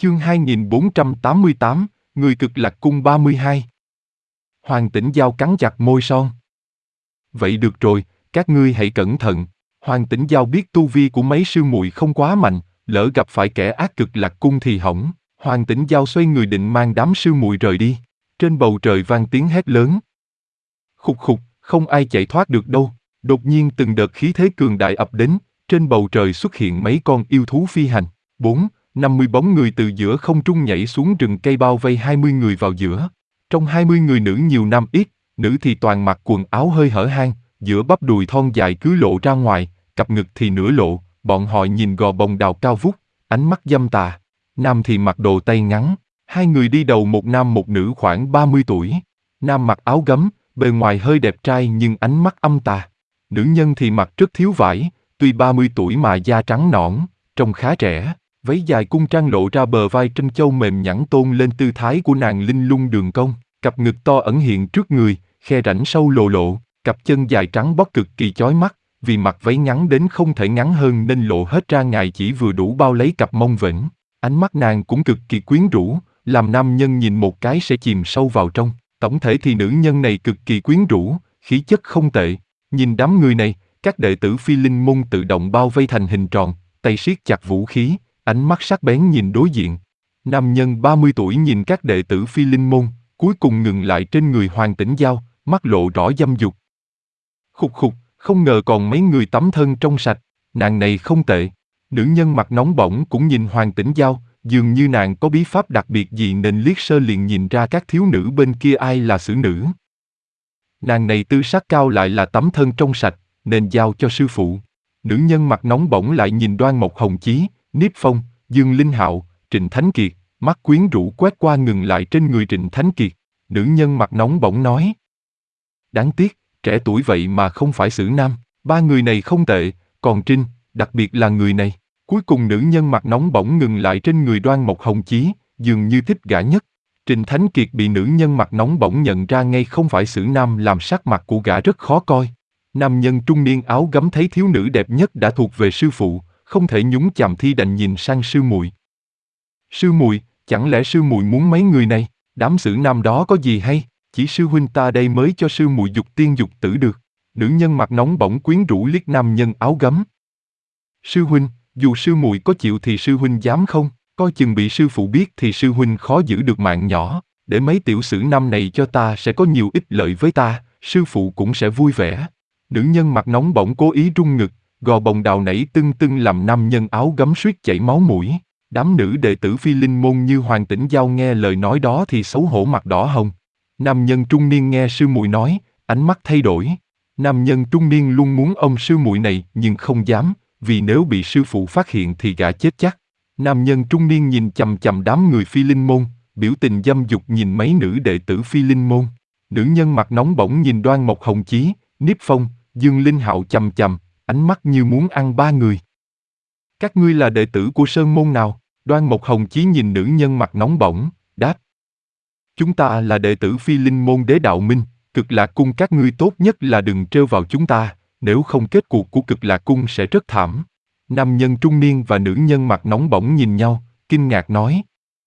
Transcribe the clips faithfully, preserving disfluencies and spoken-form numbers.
Chương hai nghìn bốn trăm tám mươi tám, Người cực lạc cung ba mươi hai. Hoàng Tĩnh Giao cắn chặt môi son. Vậy được rồi, các ngươi hãy cẩn thận. Hoàng Tĩnh Giao biết tu vi của mấy sư muội không quá mạnh, lỡ gặp phải kẻ ác cực lạc cung thì hỏng. Hoàng Tĩnh Giao xoay người định mang đám sư muội rời đi. Trên bầu trời vang tiếng hét lớn. Khục khục, không ai chạy thoát được đâu. Đột nhiên từng đợt khí thế cường đại ập đến, trên bầu trời xuất hiện mấy con yêu thú phi hành. Bốn, năm mươi bóng người từ giữa không trung nhảy xuống rừng cây bao vây hai mươi người vào giữa. Trong hai mươi người nữ nhiều nam ít, nữ thì toàn mặc quần áo hơi hở hang, giữa bắp đùi thon dài cứ lộ ra ngoài, cặp ngực thì nửa lộ, bọn họ nhìn gò bồng đào cao vút, ánh mắt dâm tà. Nam thì mặc đồ tây ngắn, hai người đi đầu một nam một nữ khoảng ba mươi tuổi. Nam mặc áo gấm, bề ngoài hơi đẹp trai nhưng ánh mắt âm tà. Nữ nhân thì mặc rất thiếu vải, tuy ba mươi tuổi mà da trắng nõn, trông khá trẻ. Váy dài cung trang lộ ra bờ vai trân châu mềm nhẵn tôn lên tư thái của nàng linh lung đường cong, cặp ngực to ẩn hiện trước người, khe rãnh sâu lồ lộ, cặp chân dài trắng bóc cực kỳ chói mắt, vì mặc váy ngắn đến không thể ngắn hơn nên lộ hết ra ngoài chỉ vừa đủ bao lấy cặp mông vểnh. Ánh mắt nàng cũng cực kỳ quyến rũ, làm nam nhân nhìn một cái sẽ chìm sâu vào trong. Tổng thể thì nữ nhân này cực kỳ quyến rũ, khí chất không tệ. Nhìn đám người này, các đệ tử Phi Linh môn tự động bao vây thành hình tròn, tay siết chặt vũ khí, ánh mắt sắc bén nhìn đối diện. Nam nhân ba mươi tuổi nhìn các đệ tử Phi Linh môn, cuối cùng ngừng lại trên người Hoàng Tĩnh Giao, mắt lộ rõ dâm dục. Khục khục, không ngờ còn mấy người tắm thân trong sạch, nàng này không tệ. Nữ nhân mặt nóng bỏng cũng nhìn Hoàng Tĩnh Giao, dường như nàng có bí pháp đặc biệt gì nên liếc sơ liền nhìn ra các thiếu nữ bên kia ai là xử nữ. Nàng này tư sắc cao lại là tắm thân trong sạch, nên giao cho sư phụ. Nữ nhân mặt nóng bỏng lại nhìn Đoan Mộc Hồng Chí, Niếp Phong, Dương Linh Hạo, Trịnh Thánh Kiệt, mắt quyến rũ quét qua ngừng lại trên người Trịnh Thánh Kiệt. Nữ nhân mặt nóng bỏng nói. Đáng tiếc, trẻ tuổi vậy mà không phải xử nam. Ba người này không tệ, còn Trinh, đặc biệt là người này. Cuối cùng nữ nhân mặt nóng bỏng ngừng lại trên người Đoan Mộc Hồng Chí, dường như thích gã nhất. Trịnh Thánh Kiệt bị nữ nhân mặt nóng bỏng nhận ra ngay không phải xử nam làm sắc mặt của gã rất khó coi. Nam nhân trung niên áo gấm thấy thiếu nữ đẹp nhất đã thuộc về sư phụ, không thể nhúng chàm thi đành nhìn sang sư muội. Sư muội, chẳng lẽ sư muội muốn mấy người này? Đám xử nam đó có gì hay? Chỉ sư huynh ta đây mới cho sư muội dục tiên dục tử được. Nữ nhân mặt nóng bỏng quyến rũ liếc nam nhân áo gấm. Sư huynh, dù sư muội có chịu thì sư huynh dám không? Coi chừng bị sư phụ biết thì sư huynh khó giữ được mạng nhỏ. Để mấy tiểu sử nam này cho ta sẽ có nhiều ích lợi với ta, sư phụ cũng sẽ vui vẻ. Nữ nhân mặt nóng bỏng cố ý rung ngực, gò bồng đào nảy tưng tưng làm nam nhân áo gấm suýt chảy máu mũi. Đám nữ đệ tử Phi Linh môn như Hoàng Tĩnh Giao nghe lời nói đó thì xấu hổ mặt đỏ hồng. Nam nhân trung niên nghe sư muội nói, ánh mắt thay đổi. Nam nhân trung niên luôn muốn ông sư muội này nhưng không dám, vì nếu bị sư phụ phát hiện thì gã chết chắc. Nam nhân trung niên nhìn chằm chằm đám người Phi Linh môn, biểu tình dâm dục nhìn mấy nữ đệ tử Phi Linh môn. Nữ nhân mặt nóng bỏng nhìn Đoan Mộc Hồng Chí, Niếp Phong, Dương Linh Hạo chằm chằm, ánh mắt như muốn ăn ba người. Các ngươi là đệ tử của sơn môn nào? Đoan Mộc Hồng Chí nhìn nữ nhân mặt nóng bỏng, đáp. Chúng ta là đệ tử Phi Linh môn Đế Đạo Minh, Cực Lạc cung các ngươi tốt nhất là đừng trêu vào chúng ta, nếu không kết cuộc của Cực Lạc cung sẽ rất thảm. Nam nhân trung niên và nữ nhân mặt nóng bỏng nhìn nhau, kinh ngạc nói.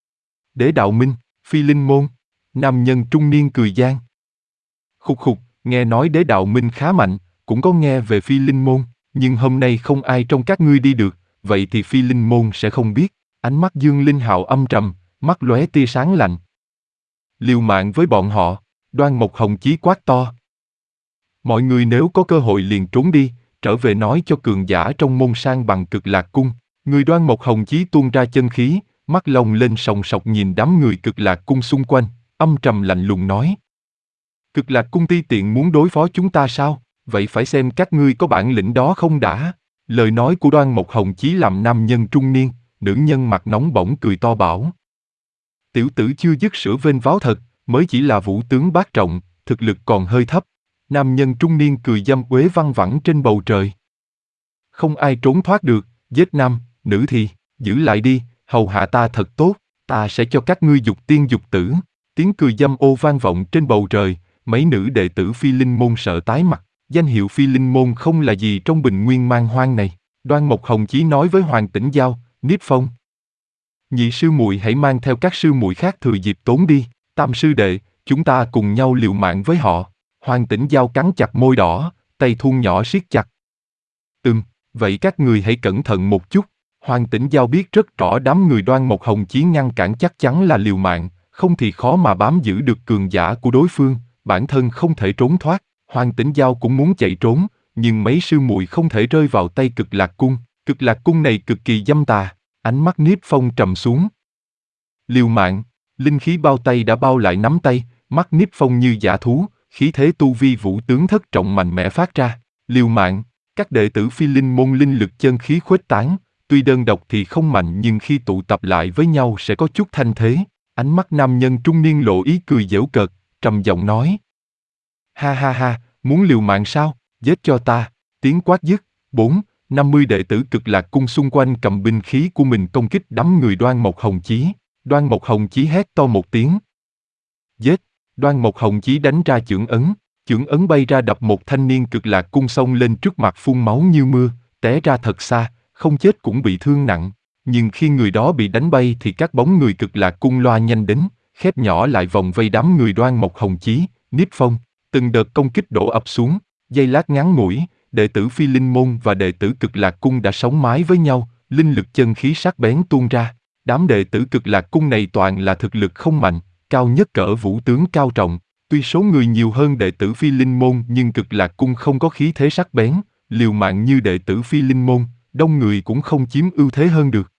Đế Đạo Minh, Phi Linh môn. Nam nhân trung niên cười gian. Khục khục, nghe nói Đế Đạo Minh khá mạnh, cũng có nghe về Phi Linh môn, nhưng hôm nay không ai trong các ngươi đi được, vậy thì Phi Linh môn sẽ không biết. Ánh mắt Dương Linh Hạo âm trầm, mắt lóe tia sáng lạnh. Liều mạng với bọn họ, Đoan Mộc Hồng Chí quát to. Mọi người nếu có cơ hội liền trốn đi, trở về nói cho cường giả trong môn sang bằng Cực Lạc cung. Người Đoan Mộc Hồng Chí tuôn ra chân khí, mắt lồng lên sòng sọc nhìn đám người Cực Lạc cung xung quanh, âm trầm lạnh lùng nói. Cực Lạc cung ti tiện muốn đối phó chúng ta sao? Vậy phải xem các ngươi có bản lĩnh đó không đã. Lời nói của Đoan Mộc Hồng Chí làm nam nhân trung niên, nữ nhân mặt nóng bỏng cười to bảo. Tiểu tử chưa dứt sữa vênh váo thật, mới chỉ là vũ tướng bát trọng, thực lực còn hơi thấp. Nam nhân trung niên cười dâm uế văng vẳng trên bầu trời. Không ai trốn thoát được, giết nam, nữ thì, giữ lại đi, hầu hạ ta thật tốt, ta sẽ cho các ngươi dục tiên dục tử. Tiếng cười dâm ô vang vọng trên bầu trời, mấy nữ đệ tử Phi Linh môn sợ tái mặt, danh hiệu Phi Linh môn không là gì trong bình nguyên man hoang này. Đoan Mộc Hồng Chí nói với Hoàng Tĩnh Giao, Niếp Phong. Nhị sư muội hãy mang theo các sư muội khác thừa dịp tốn đi. Tam sư đệ, chúng ta cùng nhau liều mạng với họ. Hoàng Tĩnh Giao cắn chặt môi đỏ, tay thun nhỏ siết chặt. Ừm, vậy các người hãy cẩn thận một chút. Hoàng Tĩnh Giao biết rất rõ đám người Đoan Mộc Hồng Chí ngăn cản chắc chắn là liều mạng, không thì khó mà bám giữ được cường giả của đối phương, bản thân không thể trốn thoát. Hoàng Tĩnh Giao cũng muốn chạy trốn, nhưng mấy sư muội không thể rơi vào tay Cực Lạc Cung. Cực Lạc Cung này cực kỳ dâm tà. Ánh mắt Niếp Phong trầm xuống. Liều mạng, linh khí bao tay đã bao lại nắm tay, mắt Niếp Phong như dã thú, khí thế tu vi vũ tướng thất trọng mạnh mẽ phát ra. Liều mạng, các đệ tử Phi Linh môn linh lực chân khí khuếch tán, tuy đơn độc thì không mạnh nhưng khi tụ tập lại với nhau sẽ có chút thanh thế. Ánh mắt nam nhân trung niên lộ ý cười giễu cợt, trầm giọng nói. Ha ha ha, muốn liều mạng sao, giết cho ta. Tiếng quát dứt, bốn, năm mươi đệ tử Cực Lạc Cung xung quanh cầm binh khí của mình công kích đám người Đoan Mộc Hồng Chí. Đoan Mộc Hồng Chí hét to một tiếng. Giết! Đoan Mộc Hồng Chí đánh ra chưởng ấn, chưởng ấn bay ra đập một thanh niên Cực Lạc Cung xông lên trước mặt phun máu như mưa, té ra thật xa, không chết cũng bị thương nặng. Nhưng khi người đó bị đánh bay thì các bóng người Cực Lạc Cung loa nhanh đến, khép nhỏ lại vòng vây đám người Đoan Mộc Hồng Chí, Niếp Phong. Từng đợt công kích đổ ập xuống, giây lát ngắn ngủi, đệ tử Phi Linh môn và đệ tử Cực Lạc Cung đã sống mái với nhau, linh lực chân khí sắc bén tuôn ra. Đám đệ tử Cực Lạc Cung này toàn là thực lực không mạnh, cao nhất cỡ vũ tướng cao trọng. Tuy số người nhiều hơn đệ tử Phi Linh môn nhưng Cực Lạc Cung không có khí thế sắc bén, liều mạng như đệ tử Phi Linh môn, đông người cũng không chiếm ưu thế hơn được.